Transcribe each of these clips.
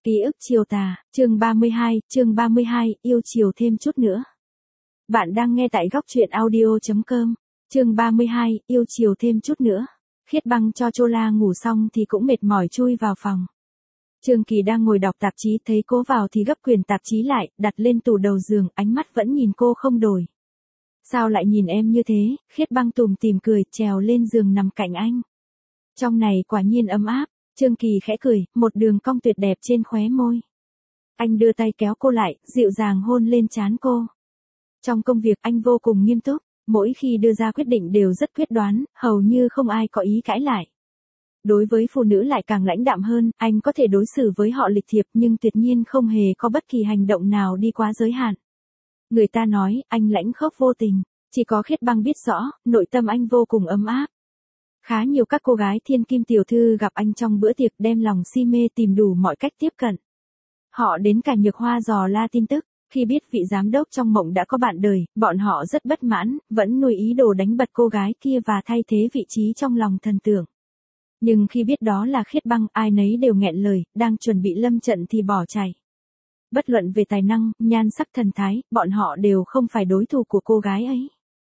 Ký ức chiều tà, chương 32, yêu chiều thêm chút nữa. Bạn đang nghe tại góc truyện audio.com, chương 32, yêu chiều thêm chút nữa. Khiết Băng cho Chola ngủ xong thì cũng mệt mỏi chui vào phòng. Trương Kỳ đang ngồi đọc tạp chí, thấy cô vào thì gấp quyển tạp chí lại, đặt lên tủ đầu giường, ánh mắt vẫn nhìn cô không đổi. Sao lại nhìn em như thế? Khiết Băng tủm tỉm cười, trèo lên giường nằm cạnh anh. Trong này quả nhiên ấm áp. Trương Kỳ khẽ cười, một đường cong tuyệt đẹp trên khóe môi. Anh đưa tay kéo cô lại, dịu dàng hôn lên trán cô. Trong công việc anh vô cùng nghiêm túc, mỗi khi đưa ra quyết định đều rất quyết đoán, hầu như không ai có ý cãi lại. Đối với phụ nữ lại càng lãnh đạm hơn, anh có thể đối xử với họ lịch thiệp nhưng tuyệt nhiên không hề có bất kỳ hành động nào đi quá giới hạn. Người ta nói, anh lãnh khốc vô tình, chỉ có Khiết Băng biết rõ, nội tâm anh vô cùng ấm áp. Khá nhiều các cô gái thiên kim tiểu thư gặp anh trong bữa tiệc đem lòng si mê tìm đủ mọi cách tiếp cận. Họ đến cả Nhược Hoa dò la tin tức, khi biết vị giám đốc trong mộng đã có bạn đời, bọn họ rất bất mãn, vẫn nuôi ý đồ đánh bật cô gái kia và thay thế vị trí trong lòng thần tượng. Nhưng khi biết đó là Khiết Băng, ai nấy đều nghẹn lời, đang chuẩn bị lâm trận thì bỏ chạy. Bất luận về tài năng, nhan sắc thần thái, bọn họ đều không phải đối thủ của cô gái ấy.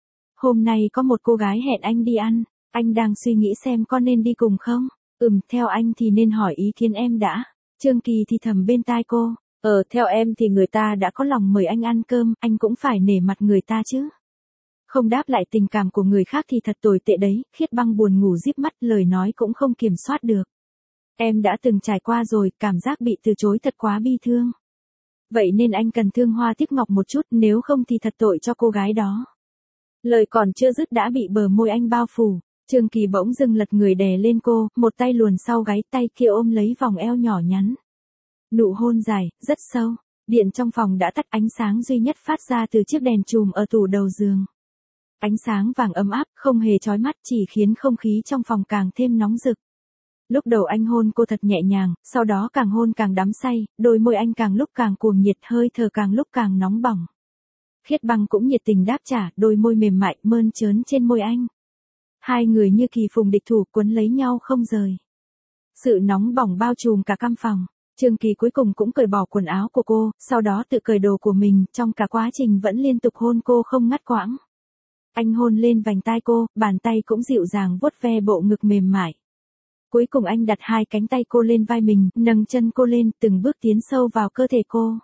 Hôm nay có một cô gái hẹn anh đi ăn. Anh đang suy nghĩ xem có nên đi cùng không? Theo anh thì nên hỏi ý kiến em đã. Trương Kỳ thì thầm bên tai cô. Theo em thì người ta đã có lòng mời anh ăn cơm, anh cũng phải nể mặt người ta chứ. Không đáp lại tình cảm của người khác thì thật tồi tệ đấy. Khiết Băng buồn ngủ díp mắt, lời nói cũng không kiểm soát được. Em đã từng trải qua rồi, cảm giác bị từ chối thật quá bi thương. Vậy nên anh cần thương hoa tiếc ngọc một chút, nếu không thì thật tội cho cô gái đó. Lời còn chưa dứt đã bị bờ môi anh bao phủ. Trương Kỳ bỗng dưng lật người đè lên cô, một tay luồn sau gáy, tay kia ôm lấy vòng eo nhỏ nhắn. Nụ hôn dài, rất sâu. Điện trong phòng đã tắt, ánh sáng duy nhất phát ra từ chiếc đèn chùm ở tủ đầu giường. Ánh sáng vàng ấm áp, không hề chói mắt, chỉ khiến không khí trong phòng càng thêm nóng rực. Lúc đầu anh hôn cô thật nhẹ nhàng, sau đó càng hôn càng đắm say, đôi môi anh càng lúc càng cuồng nhiệt, hơi thở càng lúc càng nóng bỏng. Khiết Băng cũng nhiệt tình đáp trả, đôi môi mềm mại mơn trớn trên môi anh. Hai người như kỳ phùng địch thủ, quấn lấy nhau không rời. Sự nóng bỏng bao trùm cả căn phòng. Trương Kỳ cuối cùng cũng cởi bỏ quần áo của cô, sau đó tự cởi đồ của mình, trong cả quá trình vẫn liên tục hôn cô không ngắt quãng. Anh hôn lên vành tai cô, bàn tay cũng dịu dàng vuốt ve bộ ngực mềm mại. Cuối cùng anh đặt hai cánh tay cô lên vai mình, nâng chân cô lên, từng bước tiến sâu vào cơ thể cô.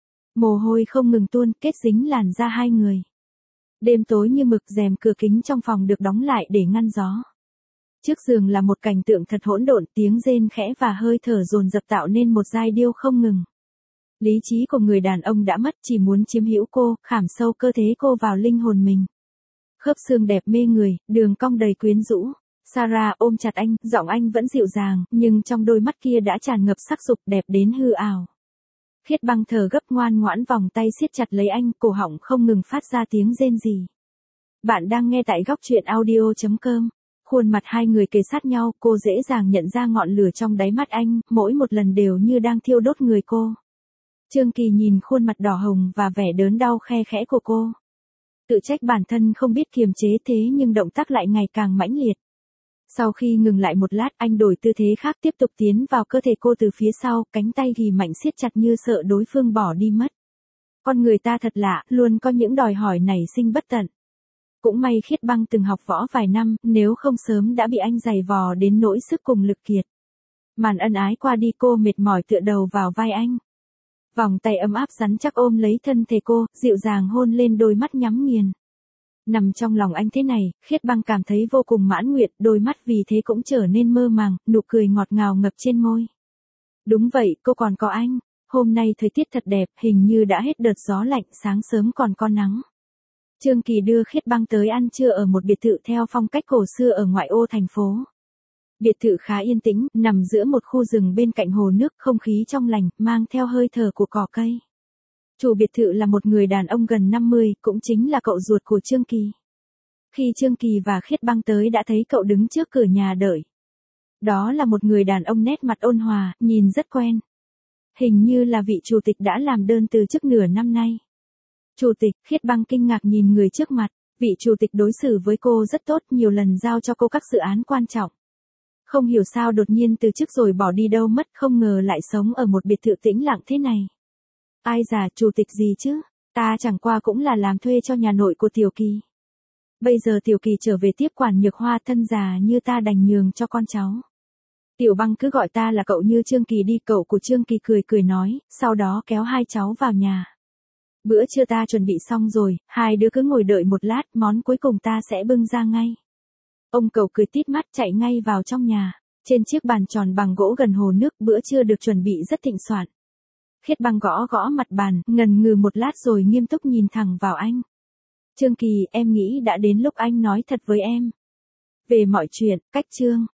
Mồ hôi không ngừng tuôn, kết dính làn da hai người. Đêm tối như mực, rèm cửa kính trong phòng được đóng lại để ngăn gió. Trước giường là một cảnh tượng thật hỗn độn, tiếng rên khẽ và hơi thở dồn dập tạo nên một giai điệu không ngừng. Lý trí của người đàn ông đã mất, chỉ muốn chiếm hữu cô, khảm sâu cơ thể cô vào linh hồn mình. Khớp xương đẹp mê người, đường cong đầy quyến rũ. Sarah ôm chặt anh, giọng anh vẫn dịu dàng, nhưng trong đôi mắt kia đã tràn ngập sắc dục đẹp đến hư ảo. Khiết Băng thở gấp ngoan ngoãn vòng tay siết chặt lấy anh, cổ họng không ngừng phát ra tiếng rên rỉ. Bạn đang nghe tại góc truyện audio.com. Khuôn mặt hai người kề sát nhau, cô dễ dàng nhận ra ngọn lửa trong đáy mắt anh, mỗi một lần đều như đang thiêu đốt người cô. Trương Kỳ nhìn khuôn mặt đỏ hồng và vẻ đớn đau khe khẽ của cô. Tự trách bản thân không biết kiềm chế, thế nhưng động tác lại ngày càng mãnh liệt. Sau khi ngừng lại một lát, anh đổi tư thế khác, tiếp tục tiến vào cơ thể cô từ phía sau, cánh tay ghì mạnh siết chặt như sợ đối phương bỏ đi mất. Con người ta thật lạ, luôn có những đòi hỏi nảy sinh bất tận. Cũng may Khiết Băng từng học võ vài năm, nếu không sớm đã bị anh giày vò đến nỗi sức cùng lực kiệt. Màn ân ái qua đi, cô mệt mỏi tựa đầu vào vai anh. Vòng tay ấm áp rắn chắc ôm lấy thân thể cô, dịu dàng hôn lên đôi mắt nhắm nghiền. Nằm trong lòng anh thế này, Khiết Băng cảm thấy vô cùng mãn nguyện, đôi mắt vì thế cũng trở nên mơ màng, nụ cười ngọt ngào ngập trên môi. Đúng vậy, cô còn có anh. Hôm nay thời tiết thật đẹp, hình như đã hết đợt gió lạnh, sáng sớm còn có nắng. Trương Kỳ đưa Khiết Băng tới ăn trưa ở một biệt thự theo phong cách cổ xưa ở ngoại ô thành phố. Biệt thự khá yên tĩnh, nằm giữa một khu rừng bên cạnh hồ nước, không khí trong lành, mang theo hơi thở của cỏ cây. Chủ biệt thự là một người đàn ông gần 50, cũng chính là cậu ruột của Trương Kỳ. Khi Trương Kỳ và Khiết Băng tới đã thấy cậu đứng trước cửa nhà đợi. Đó là một người đàn ông nét mặt ôn hòa, nhìn rất quen. Hình như là vị chủ tịch đã làm đơn từ chức nửa năm nay. Chủ tịch, Khiết Băng kinh ngạc nhìn người trước mặt, vị chủ tịch đối xử với cô rất tốt, nhiều lần giao cho cô các dự án quan trọng. Không hiểu sao đột nhiên từ chức rồi bỏ đi đâu mất, không ngờ lại sống ở một biệt thự tĩnh lặng thế này. Ai già, chủ tịch gì chứ, ta chẳng qua cũng là làm thuê cho nhà nội của Tiểu Kỳ. Bây giờ Tiểu Kỳ trở về tiếp quản Nhược Hoa, thân già như ta đành nhường cho con cháu. Tiểu Băng cứ gọi ta là cậu như Trương Kỳ đi, cậu của Trương Kỳ cười cười nói, sau đó kéo hai cháu vào nhà. Bữa trưa ta chuẩn bị xong rồi, hai đứa cứ ngồi đợi một lát, món cuối cùng ta sẽ bưng ra ngay. Ông cậu cười tít mắt chạy ngay vào trong nhà. Trên chiếc bàn tròn bằng gỗ gần hồ nước, bữa trưa được chuẩn bị rất thịnh soạn. Khiết Băng gõ gõ mặt bàn, ngần ngừ một lát rồi nghiêm túc nhìn thẳng vào anh. Trương Kỳ, em nghĩ đã đến lúc anh nói thật với em. Về mọi chuyện, cách Trương